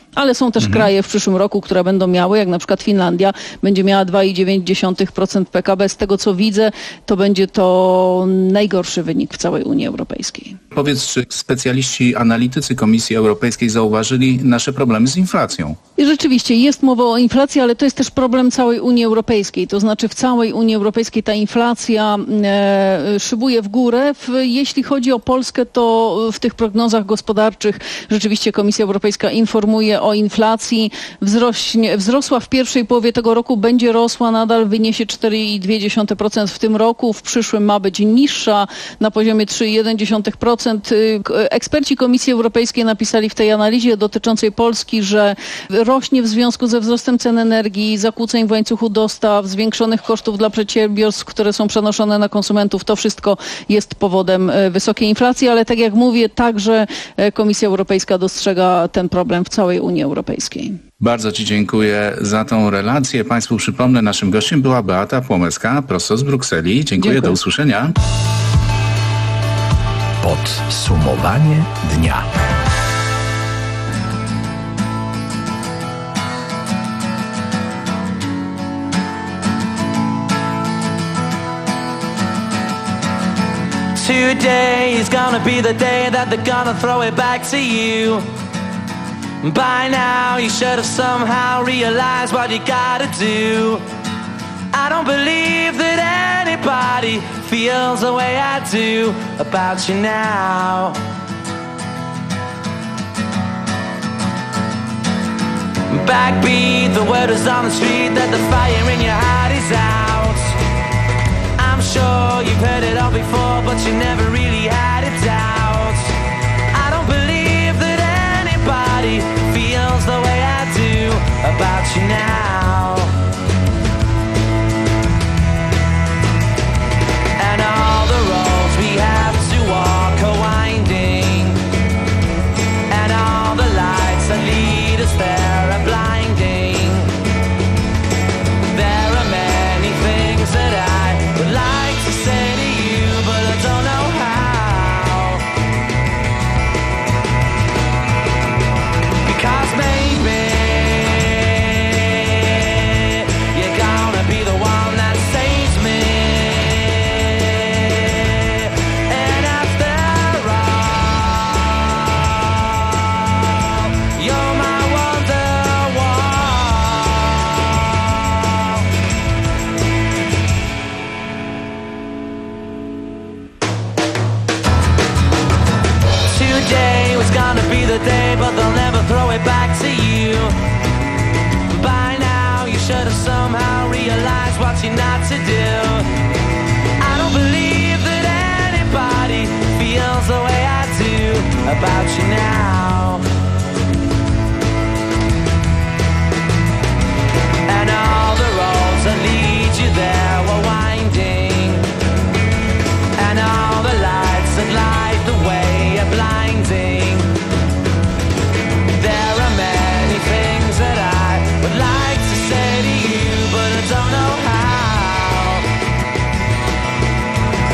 Speaker 20: Ale są też
Speaker 19: Mhm.
Speaker 20: kraje w przyszłym roku, które będą miały, jak na przykład Finlandia, będzie miała dwa przecinek dziewięć procent P K B. Z tego co widzę, to będzie to najgorszy wynik w całej Unii Europejskiej.
Speaker 19: Powiedz, czy specjaliści, analitycy Komisji Europejskiej zauważyli nasze problemy z inflacją?
Speaker 20: I rzeczywiście jest mowa o inflacji, ale to jest też problem całej Unii Europejskiej. To znaczy w całej Unii Europejskiej ta inflacja e, szybuje w górę. W, jeśli chodzi o Polskę, to w tych prognozach gospodarczych rzeczywiście Komisja Europejska informuje o inflacji. Wzrośnie, wzrosła w pierwszej połowie tego roku, będzie rosła nadal, wyniesie cztery przecinek dwa procent w tym roku. W przyszłym ma być niższa na poziomie trzy przecinek jeden procent. Eksperci Komisji Europejskiej napisali w tej analizie dotyczącej Polski, że rośnie w związku ze wzrostem cen energii, zakłóceń w łańcuchu dostaw, zwiększonych kosztów dla przedsiębiorstw, które są przenoszone na konsumentów. To wszystko jest powodem wysokiej inflacji, ale tak jak mówię, także Komisja Europejska dostrzega ten problem w całej Unii Europejskiej.
Speaker 19: Bardzo Ci dziękuję za tą relację. Państwu przypomnę, naszym gościem była Beata Płomecka, prosto z Brukseli. Dziękuję,
Speaker 20: Dziękuję.
Speaker 19: do usłyszenia.
Speaker 16: Podsumowanie dnia.
Speaker 4: Today is gonna be the day that they're gonna throw it back to you. By now you should have somehow realized what you gotta do. I don't believe that anybody feels the way I do about you now. Backbeat, the word is on the street that the fire in your heart is out. I'm sure you've heard it all before, but you never really had a doubt. I don't believe that anybody feels the way I do about you now. And all the roads we have to walk are winding, and all the lights that lead us there are blinding. There are many things that I would like to say to you, but I don't know how. Because maybe you're gonna be the one that saves me. And after all, you're my wonderwall. Today was gonna be the day, but they'll never throw it back to you. By now you should have somehow realized what you're not to do. I don't believe that anybody feels the way I do about you now. And all the roads that lead you there were winding, and all the lights that light the way are blinding. There are many things that I would like to say to you, but I don't know how.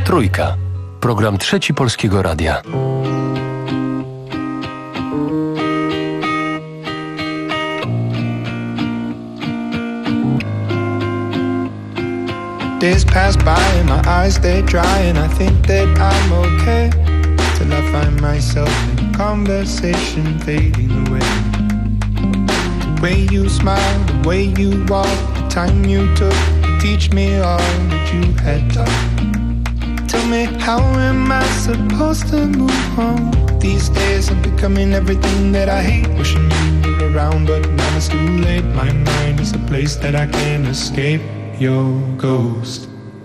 Speaker 17: Trójka. Program Trzeci Polskiego Radia.
Speaker 21: Days pass by and my eyes they dry and I think that I'm okay till I find myself in conversation fading away. The way you smile, the way you walk, the time you took to teach me all that you had taught. Tell me, how am I supposed to move on? These days I'm becoming everything that I hate. Wishing you were around, but now it's too late. My mind is a place that I can't escape. Your ghost.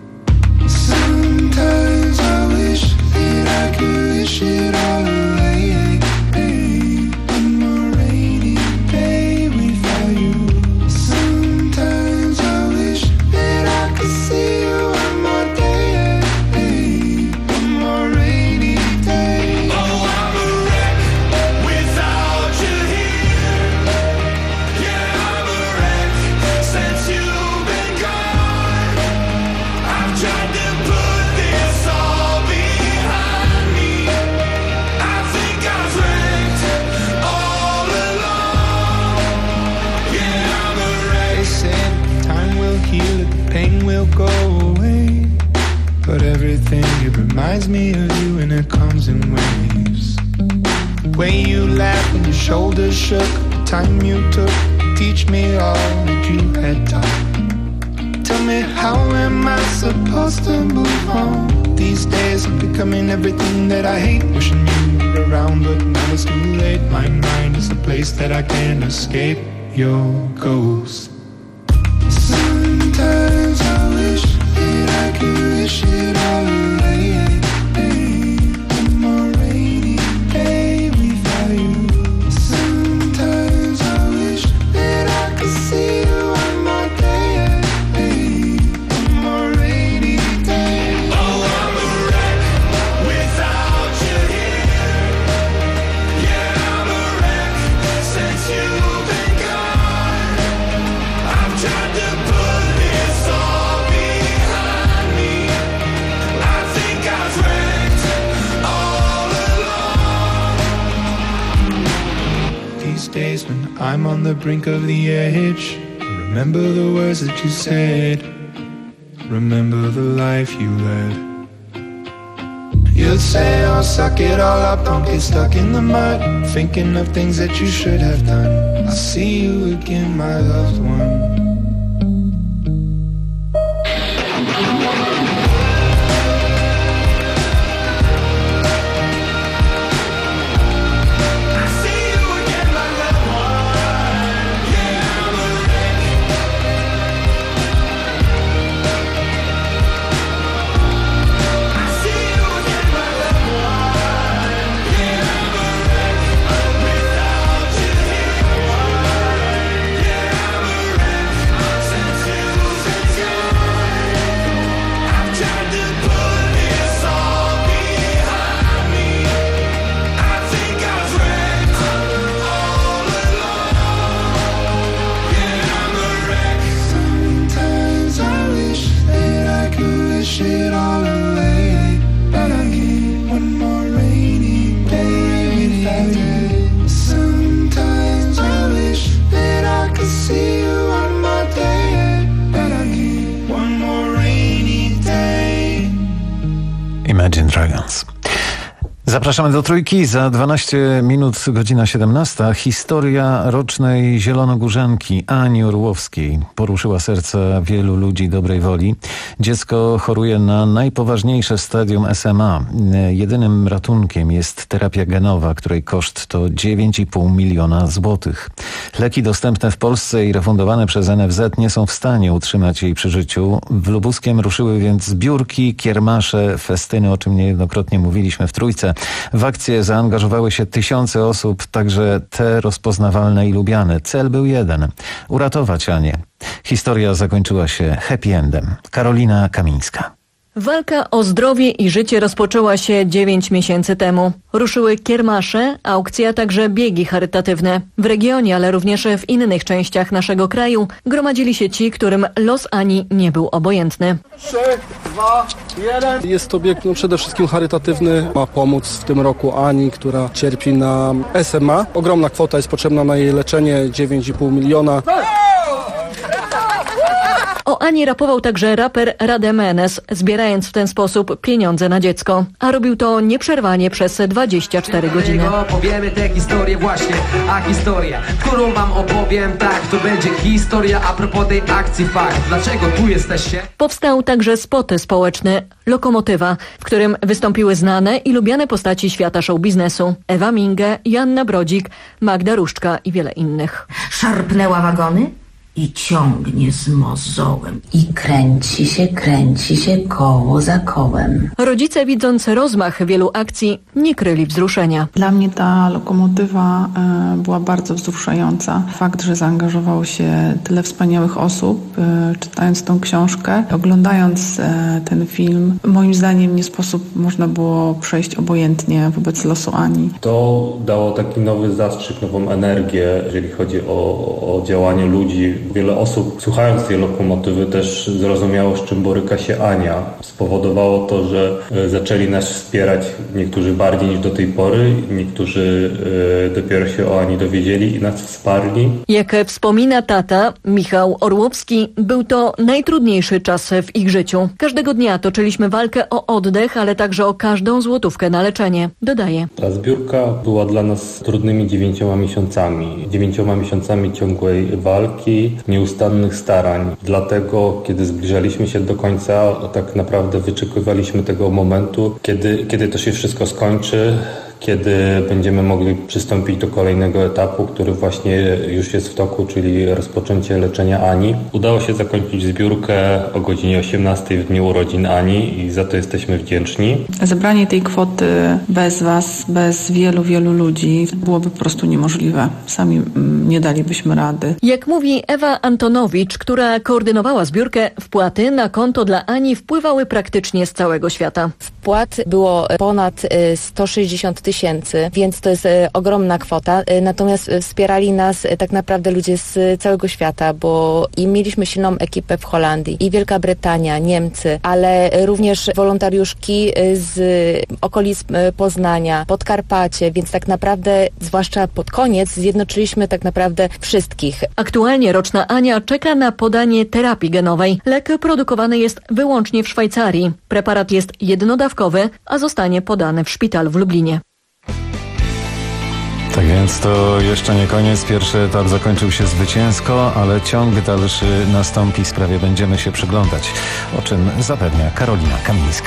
Speaker 21: Sometimes I wish that I could wish it all away. One more rainy day without you. Sometimes I wish that I could see you one more day. One more rainy day. Oh, I'm a wreck without you here. Yeah, I'm a wreck since you've been gone. I've tried to put this all behind me. I think I've wrecked all along. Yeah, I'm a wreck. They said time will heal it, the pain will go away. But everything, it reminds me of you and it comes in waves. The way you laughed when your shoulders shook, the time you took to teach me all that you had taught. Tell me, how am I supposed to move on? These days I'm becoming everything that I hate. Wishing you were around, but now it's too late. My mind is a place that I can't escape. Your ghost. Sometimes I wish that I could wish it all away. One more rainy day without you. Sometimes I wish that I could see you one more day. One more rainy day. Oh, I'm a wreck without you here. Yeah, I'm a wreck since you've been gone. I've tried to put this all behind me. I think I've wrecked all along. These days when I'm on the brink of the edge, I remember the words that you said. Remember the life you led. You'd say, oh, suck it all up, don't get stuck in the mud, thinking of things that you should have done. I'll see you again, my loved one.
Speaker 6: Imagine Dragons. Zapraszamy do Trójki. Za dwanaście minut, godzina siedemnasta. Historia rocznej zielonogórzanki Ani Orłowskiej poruszyła serca wielu ludzi dobrej woli. Dziecko choruje na najpoważniejsze stadium S M A. Jedynym ratunkiem jest terapia genowa, której koszt to dziewięć i pół miliona złotych. Leki dostępne w Polsce i refundowane przez N F Z nie są w stanie utrzymać jej przy życiu. W Lubuskiem ruszyły więc zbiórki, kiermasze, festyny, o czym niejednokrotnie mówiliśmy w Trójce. W akcję zaangażowały się tysiące osób, także te rozpoznawalne i lubiane. Cel był jeden – uratować Anię. Historia zakończyła się happy endem. Karolina Kamińska.
Speaker 3: Walka o zdrowie i życie rozpoczęła się dziewięć miesięcy temu. Ruszyły kiermasze, aukcje, a także biegi charytatywne. W regionie, ale również w innych częściach naszego kraju gromadzili się ci, którym los Ani nie był obojętny.
Speaker 22: trzy, dwa, jeden. Jest to bieg no, przede wszystkim charytatywny. Ma pomóc w tym roku Ani, która cierpi na S M A. Ogromna kwota jest potrzebna na jej leczenie, dziewięć i pół miliona.
Speaker 3: O Ani rapował także raper Rademenes, zbierając w ten sposób pieniądze na dziecko. A robił to nieprzerwanie przez dwadzieścia cztery godziny.
Speaker 23: Opowiemy tę historię właśnie, a historia, którą wam opowiem, tak, to będzie historia a propos tej akcji, fakt. Dlaczego tu jesteście?
Speaker 3: Powstał także spot społeczny Lokomotywa, w którym wystąpiły znane i lubiane postaci świata show biznesu. Ewa Minge, Joanna Brodzik, Magda Różczka i wiele innych.
Speaker 13: Szarpnęła wagony i ciągnie z mozołem. I kręci się, kręci się koło za kołem.
Speaker 3: Rodzice, widząc rozmach wielu akcji, nie kryli wzruszenia.
Speaker 24: Dla mnie ta lokomotywa e, była bardzo wzruszająca. Fakt, że zaangażowało się tyle wspaniałych osób, e, czytając tą książkę, oglądając e, ten film, moim zdaniem nie sposób można było przejść obojętnie wobec losu Ani.
Speaker 25: To dało taki nowy zastrzyk, nową energię, jeżeli chodzi o, o działanie ludzi. Wiele osób, słuchając tej lokomotywy, też zrozumiało, z czym boryka się Ania. Spowodowało to, że zaczęli nas wspierać niektórzy bardziej niż do tej pory, niektórzy dopiero się o Ani dowiedzieli i nas wsparli.
Speaker 3: Jak wspomina tata, Michał Orłowski, był to najtrudniejszy czas w ich życiu. Każdego dnia toczyliśmy walkę o oddech, ale także o każdą złotówkę na leczenie. Dodaje.
Speaker 25: Ta zbiórka była dla nas trudnymi dziewięcioma miesiącami. Dziewięcioma miesiącami ciągłej walki, nieustannych starań. Dlatego, kiedy zbliżaliśmy się do końca, tak naprawdę wyczekiwaliśmy tego momentu, kiedy, kiedy to się wszystko skończy, kiedy będziemy mogli przystąpić do kolejnego etapu, który właśnie już jest w toku, czyli rozpoczęcie leczenia Ani. Udało się zakończyć zbiórkę o godzinie osiemnastej w dniu urodzin Ani i za to jesteśmy wdzięczni.
Speaker 24: Zebranie tej kwoty bez Was, bez wielu, wielu ludzi byłoby po prostu niemożliwe. Sami nie dalibyśmy rady.
Speaker 3: Jak mówi Ewa Antonowicz, która koordynowała zbiórkę, wpłaty na konto dla Ani wpływały praktycznie z całego świata.
Speaker 26: Wpłat było ponad sto sześćdziesiąt tysięcy, więc to jest ogromna kwota. Natomiast wspierali nas tak naprawdę ludzie z całego świata, bo i mieliśmy silną ekipę w Holandii, i Wielka Brytania, Niemcy, ale również wolontariuszki z okolic Poznania, Podkarpacie, więc tak naprawdę, zwłaszcza pod koniec, zjednoczyliśmy tak naprawdę wszystkich.
Speaker 3: Aktualnie roczna Ania czeka na podanie terapii genowej. Lek produkowany jest wyłącznie w Szwajcarii. Preparat jest jednodawkowy, a zostanie podany w szpitalu w Lublinie.
Speaker 6: Tak więc to jeszcze nie koniec. Pierwszy etap zakończył się zwycięsko, ale ciąg dalszy nastąpi. Sprawie będziemy się przyglądać, o czym zapewnia Karolina Kamińska.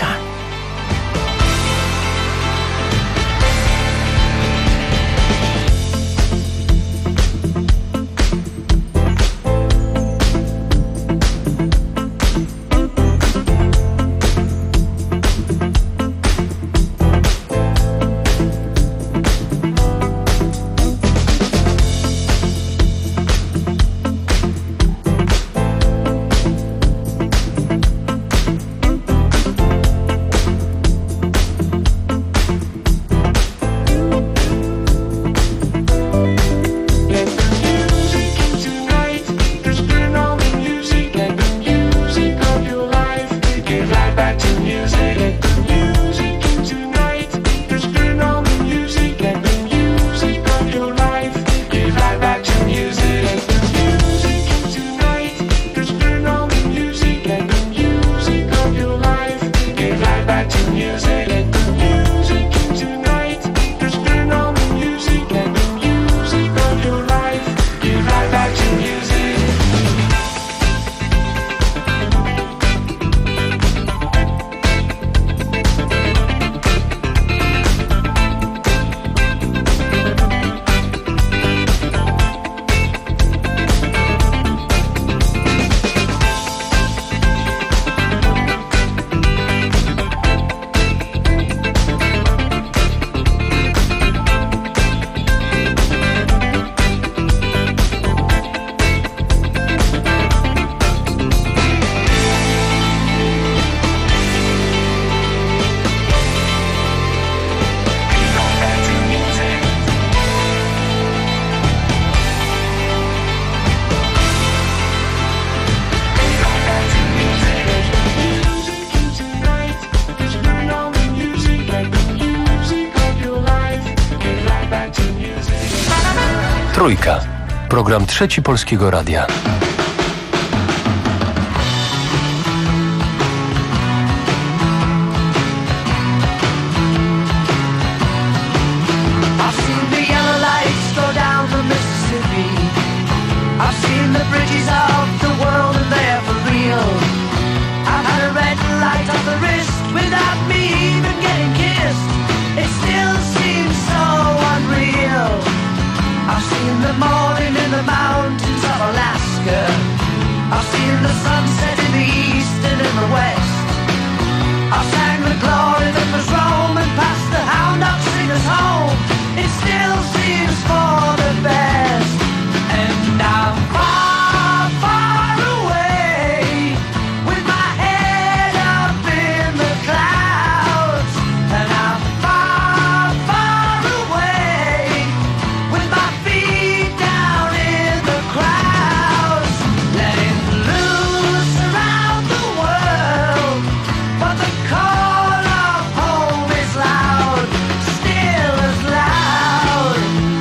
Speaker 17: Trójka. Program Trzeci Polskiego Radia.
Speaker 4: I've seen the yellow lights go down the Mississippi. I've seen the bridges of the world and they're for real. I've had a red light on the wrist without me even getting kissed. It still seems so unreal. I've seen the morning in the mountains of Alaska. I've seen the sunset in the east and in the west. I sang the glory that was roaming past the hound dog singers home. It still seems for the best. And I'm far, far away with my head up in the clouds. And I'm far, far away with my feet down in the crowds. Letting loose around the world, but the call of home is loud, still as loud.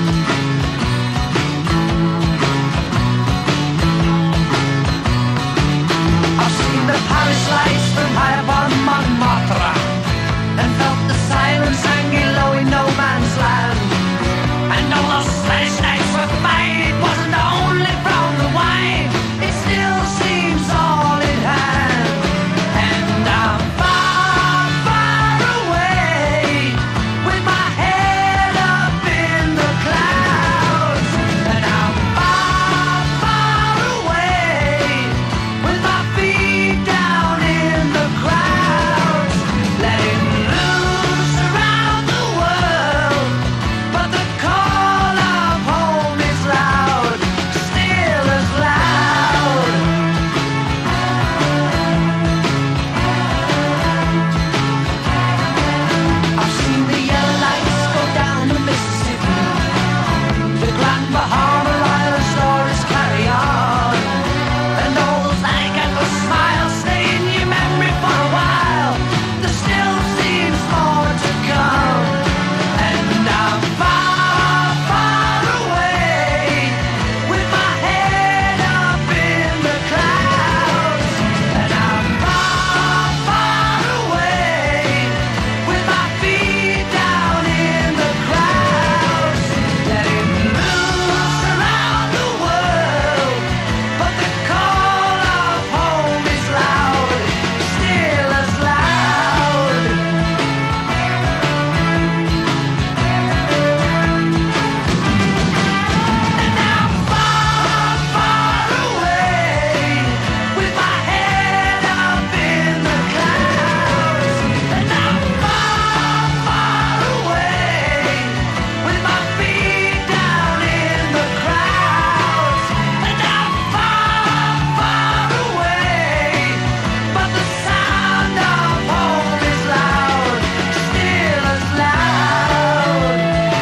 Speaker 4: I've seen the Paris lights from high upon Montmartre and felt the silence hanging low in no man's land. And all those Spanish nights were fine, it wasn't only from the wine, it still seems all in hand. And I'm far, far away with my head up in the clouds. And I'm far, far away with my feet down in the crowds. Letting loose around the world, but the call of home is loud, still as loud. I've seen the yellow lights go down the Mississippi, the Grand Bahama Royal stories carry on, and all those alligator smiles stay in your memory for a while. There still seems more to come, and I'm far, far away with my head up in the clouds. And I'm far, far away with my feet down in the crowds. Letting loose around the world, but the call of home is loud, still as loud. And I'm far, far away with my head up in the clouds. And I'm far, far away with my feet down in the crowds. And I'm far, far away, but the sound of home is loud, still as loud.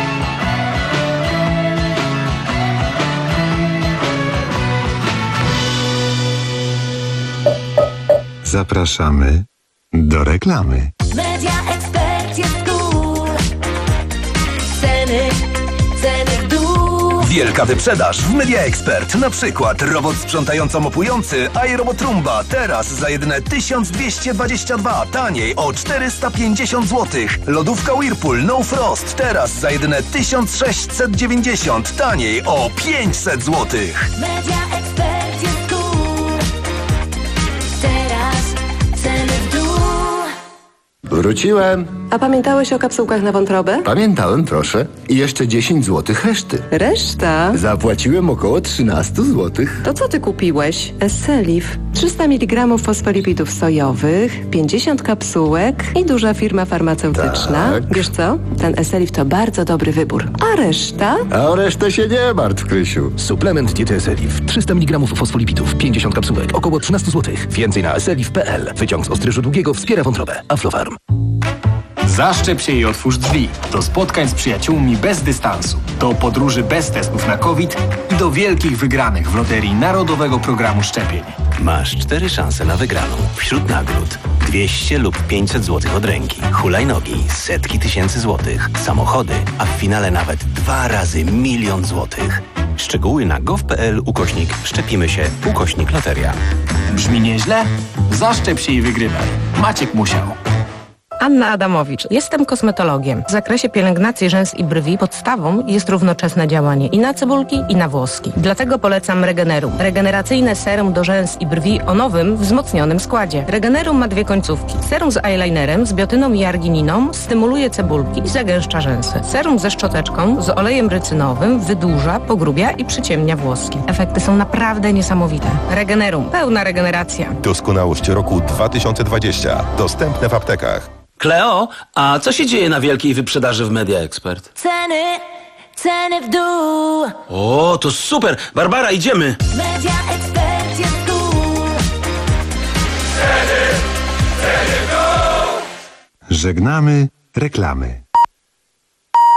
Speaker 5: Zapraszamy do reklamy.
Speaker 8: Media Expert jest cool. Ceny, ceny w dół.
Speaker 9: Wielka wyprzedaż w Media Expert. Na przykład robot sprzątająco-mopujący iRobot Roomba teraz za jedyne tysiąc dwieście dwadzieścia dwa, taniej o czterysta pięćdziesiąt złotych. Lodówka Whirlpool No Frost teraz za jedyne tysiąc sześćset dziewięćdziesiąt, taniej o pięćset złotych.
Speaker 8: Media Expert jest cool. Teraz ceny w dół.
Speaker 11: Wróciłem.
Speaker 12: A pamiętałeś o kapsułkach na wątrobę?
Speaker 11: Pamiętałem, proszę. I jeszcze dziesięć złotych reszty.
Speaker 12: Reszta?
Speaker 11: Zapłaciłem około trzynaście złotych.
Speaker 12: To co ty kupiłeś? Esselif. trzysta miligramów fosfolipidów sojowych, pięćdziesiąt kapsułek i duża firma farmaceutyczna.
Speaker 11: Tak.
Speaker 12: Wiesz co? Ten Esselif to bardzo dobry wybór. A reszta?
Speaker 11: A o resztę się nie martw, Krysiu.
Speaker 16: Suplement diety Esselif. trzysta miligramów fosfolipidów, pięćdziesiąt kapsułek, około trzynaście złotych. Więcej na esselif kropka p l. Wyciąg z ostryżu długiego wspiera wątrobę. Aflofarm.
Speaker 14: Zaszczep się i otwórz drzwi. Do spotkań z przyjaciółmi bez dystansu. Do podróży bez testów na COVID i do wielkich wygranych w loterii Narodowego Programu Szczepień.
Speaker 2: Masz cztery szanse na wygraną. Wśród nagród dwieście lub pięćset złotych od ręki, hulajnogi, setki tysięcy złotych, samochody, a w finale nawet dwa razy milion złotych.
Speaker 1: Szczegóły na gov.pl ukośnik szczepimy się ukośnik loteria.
Speaker 14: Brzmi nieźle? Zaszczep się i wygrywaj. Maciek musiał.
Speaker 7: Anna Adamowicz. Jestem kosmetologiem. W zakresie pielęgnacji rzęs i brwi podstawą jest równoczesne działanie i na cebulki, i na włoski. Dlatego polecam Regenerum. Regeneracyjne serum do rzęs i brwi o nowym, wzmocnionym składzie. Regenerum ma dwie końcówki. Serum z eyelinerem, z biotyną i argininą stymuluje cebulki i zagęszcza rzęsy. Serum ze szczoteczką, z olejem rycynowym wydłuża, pogrubia i przyciemnia włoski. Efekty są naprawdę niesamowite. Regenerum. Pełna regeneracja.
Speaker 10: Doskonałość roku dwa tysiące dwadzieścia. Dostępne w aptekach.
Speaker 2: Kleo, a co się dzieje na wielkiej wyprzedaży w Media Expert?
Speaker 8: Ceny, ceny w dół.
Speaker 2: O, to super! Barbara, idziemy!
Speaker 8: Media Expert jest tu.
Speaker 5: Żegnamy reklamy.